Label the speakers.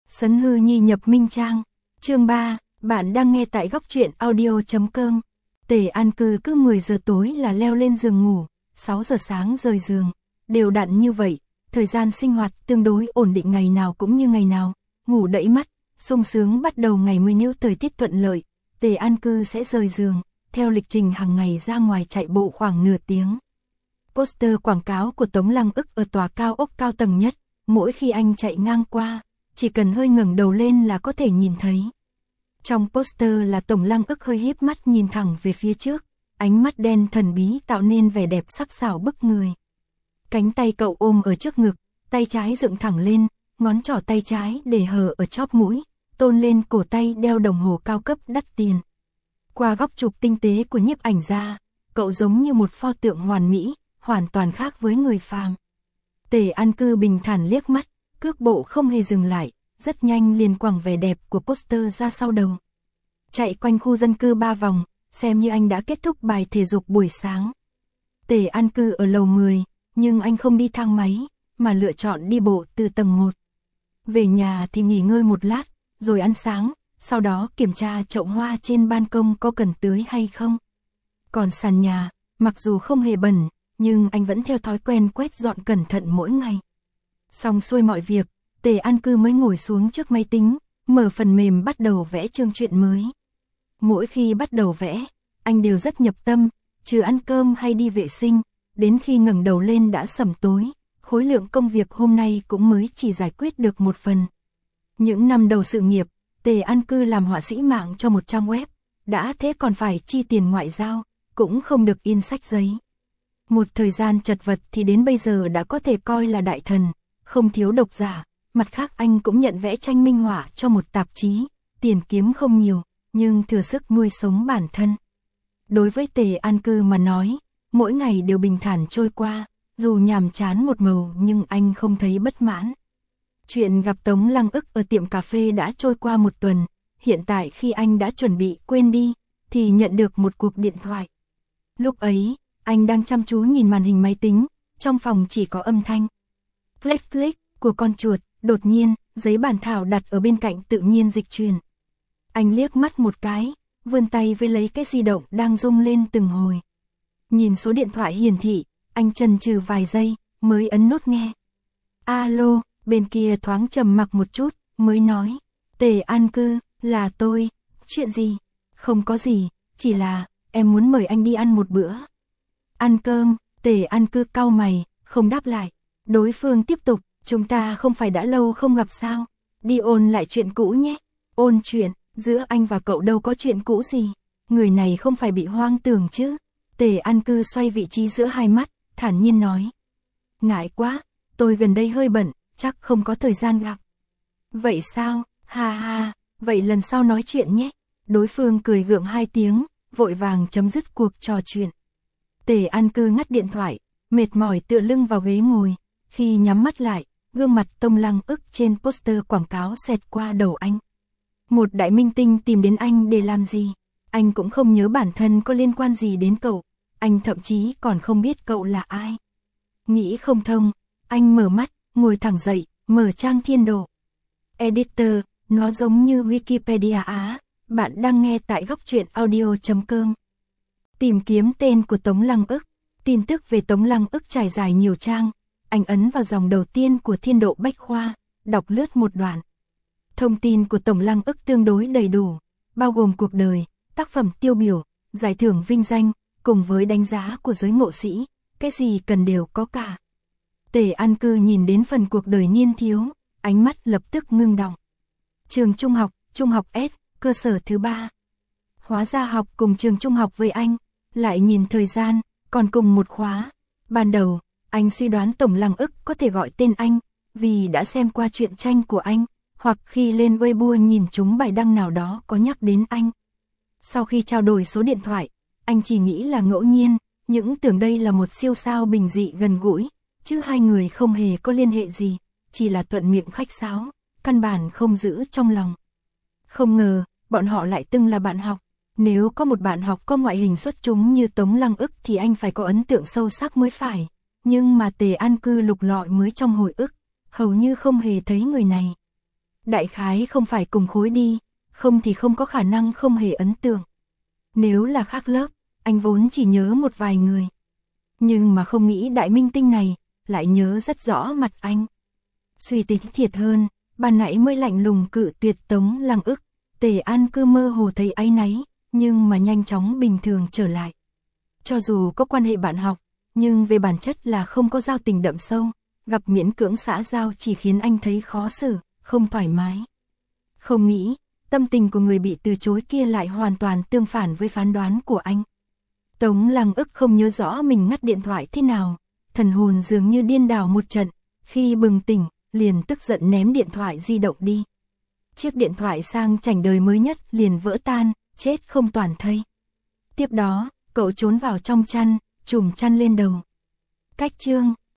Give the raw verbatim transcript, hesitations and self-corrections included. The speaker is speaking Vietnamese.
Speaker 1: Sấn hư nhi nhập minh trang. Chương ba, bạn đang nghe tại góc truyện audio chấm com. Tề An Cư cứ mười giờ tối là leo lên giường ngủ, sáu giờ sáng rời giường, đều đặn như vậy, thời gian sinh hoạt tương đối ổn định, ngày nào cũng như ngày nào, ngủ đẫy mắt, sung sướng bắt đầu ngày mới. Nếu thời tiết thuận lợi, Tề An Cư sẽ rời giường, theo lịch trình hàng ngày ra ngoài chạy bộ khoảng nửa tiếng. Poster quảng cáo của Tống Lăng Ức ở tòa cao ốc cao tầng nhất, mỗi khi anh chạy ngang qua, chỉ cần hơi ngẩng đầu lên là có thể nhìn thấy. Trong poster là Tống Lăng Ức hơi híp mắt nhìn thẳng về phía trước, ánh mắt đen thần bí tạo nên vẻ đẹp sắc sảo bức người. Cánh tay cậu ôm ở trước ngực, tay trái dựng thẳng lên, ngón trỏ tay trái để hở ở chóp mũi, tôn lên cổ tay đeo đồng hồ cao cấp đắt tiền. Qua góc chụp tinh tế của nhiếp ảnh gia, cậu giống như một pho tượng hoàn mỹ, hoàn toàn khác với người phàm. Tề An Cư bình thản liếc mắt, cước bộ không hề dừng lại, rất nhanh liền quẳng vẻ đẹp của poster ra sau đầu. Chạy quanh khu dân cư ba vòng, xem như anh đã kết thúc bài thể dục buổi sáng. Tề An Cư ở lầu mười, nhưng anh không đi thang máy, mà lựa chọn đi bộ từ tầng một. Về nhà thì nghỉ ngơi một lát, rồi ăn sáng, sau đó kiểm tra chậu hoa trên ban công có cần tưới hay không. Còn sàn nhà, mặc dù không hề bẩn, nhưng anh vẫn theo thói quen quét dọn cẩn thận mỗi ngày. Xong xuôi mọi việc, Tề An Cư mới ngồi xuống trước máy tính, mở phần mềm bắt đầu vẽ chương truyện mới. Mỗi khi bắt đầu vẽ, anh đều rất nhập tâm, trừ ăn cơm hay đi vệ sinh, đến khi ngẩng đầu lên đã sẩm tối, khối lượng công việc hôm nay cũng mới chỉ giải quyết được một phần. Những năm đầu sự nghiệp, Tề An Cư làm họa sĩ mạng cho một trang web, đã thế còn phải chi tiền ngoại giao, cũng không được in sách giấy. Một thời gian chật vật thì đến bây giờ đã có thể coi là đại thần, không thiếu độc giả. Mặt khác anh cũng nhận vẽ tranh minh họa cho một tạp chí, tiền kiếm không nhiều, nhưng thừa sức nuôi sống bản thân. Đối với Tề An Cư mà nói, mỗi ngày đều bình thản trôi qua, dù nhàm chán một màu nhưng anh không thấy bất mãn. Chuyện gặp Tống Lăng Ức ở tiệm cà phê đã trôi qua một tuần, hiện tại khi anh đã chuẩn bị quên đi, thì nhận được một cuộc điện thoại. Lúc ấy, anh đang chăm chú nhìn màn hình máy tính, trong phòng chỉ có âm thanh click click của con chuột. Đột nhiên, giấy bản thảo đặt ở bên cạnh tự nhiên dịch chuyển. Anh liếc mắt một cái, vươn tay với lấy cái di động đang rung lên từng hồi. Nhìn số điện thoại hiển thị, anh chần chừ vài giây, mới ấn nút nghe. Alo, bên kia thoáng trầm mặc một chút, mới nói. Tề An Cư, là tôi, chuyện gì? Không có gì, chỉ là, em muốn mời anh đi ăn một bữa. Ăn cơm, Tề An Cư cau mày, không đáp lại. Đối phương tiếp tục. Chúng ta không phải đã lâu không gặp sao, đi ôn lại chuyện cũ nhé. Ôn chuyện, giữa anh và cậu đâu có chuyện cũ gì, người này không phải bị hoang tưởng chứ. Tề An Cư xoay vị trí giữa hai mắt, thản nhiên nói. Ngại quá, tôi gần đây hơi bận, chắc không có thời gian gặp. Vậy sao, ha ha, vậy lần sau nói chuyện nhé. Đối phương cười gượng hai tiếng, vội vàng chấm dứt cuộc trò chuyện. Tề An Cư ngắt điện thoại, mệt mỏi tựa lưng vào ghế ngồi, khi nhắm mắt lại, gương mặt Tống Lăng Ức trên poster quảng cáo xẹt qua đầu anh. Một đại minh tinh tìm đến anh để làm gì? Anh cũng không nhớ bản thân có liên quan gì đến cậu, anh thậm chí còn không biết cậu là ai. Nghĩ không thông, anh mở mắt, ngồi thẳng dậy, mở trang Thiên Độ. Editor, nó giống như Wikipedia Á, bạn đang nghe tại góc truyện audio chấm com. Tìm kiếm tên của Tống Lăng Ức, tin tức về Tống Lăng Ức trải dài nhiều trang. Anh ấn vào dòng đầu tiên của Thiên Độ Bách Khoa, đọc lướt một đoạn. Thông tin của Tống Lăng Ức tương đối đầy đủ, bao gồm cuộc đời, tác phẩm tiêu biểu, giải thưởng vinh danh, cùng với đánh giá của giới ngộ sĩ, cái gì cần đều có cả. Tề An Cư nhìn đến phần cuộc đời niên thiếu, ánh mắt lập tức ngưng đọng. Trường trung học, trung học S, cơ sở thứ ba. Hóa ra học cùng trường trung học với anh, lại nhìn thời gian, còn cùng một khóa. Ban đầu, anh suy đoán Tống Lăng Ức có thể gọi tên anh, vì đã xem qua truyện tranh của anh, hoặc khi lên Weibo nhìn chúng bài đăng nào đó có nhắc đến anh. Sau khi trao đổi số điện thoại, anh chỉ nghĩ là ngẫu nhiên, những tưởng đây là một siêu sao bình dị gần gũi, chứ hai người không hề có liên hệ gì, chỉ là thuận miệng khách sáo, căn bản không giữ trong lòng. Không ngờ, bọn họ lại từng là bạn học. Nếu có một bạn học có ngoại hình xuất chúng như Tống Lăng Ức thì anh phải có ấn tượng sâu sắc mới phải. Nhưng mà Tề An Cư lục lọi mới trong hồi ức, hầu như không hề thấy người này. Đại khái không phải cùng khối đi, không thì không có khả năng không hề ấn tượng. Nếu là khác lớp, anh vốn chỉ nhớ một vài người. Nhưng mà không nghĩ đại minh tinh này, lại nhớ rất rõ mặt anh. Suy tính thiệt hơn, ban nãy mới lạnh lùng cự tuyệt Tống Lăng ức, Tề An Cư mơ hồ thấy áy náy, nhưng mà nhanh chóng bình thường trở lại. Cho dù có quan hệ bạn học, nhưng về bản chất là không có giao tình đậm sâu, gặp miễn cưỡng xã giao chỉ khiến anh thấy khó xử, không thoải mái. Không nghĩ, tâm tình của người bị từ chối kia lại hoàn toàn tương phản với phán đoán của anh. Tống Lăng ức không nhớ rõ mình ngắt điện thoại thế nào, thần hồn dường như điên đảo một trận, khi bừng tỉnh, liền tức giận ném điện thoại di động đi. Chiếc điện thoại sang chảnh đời mới nhất liền vỡ tan, chết không toàn thây. Tiếp đó, cậu trốn vào trong chăn, trùm chăn lên đầu. Cách chương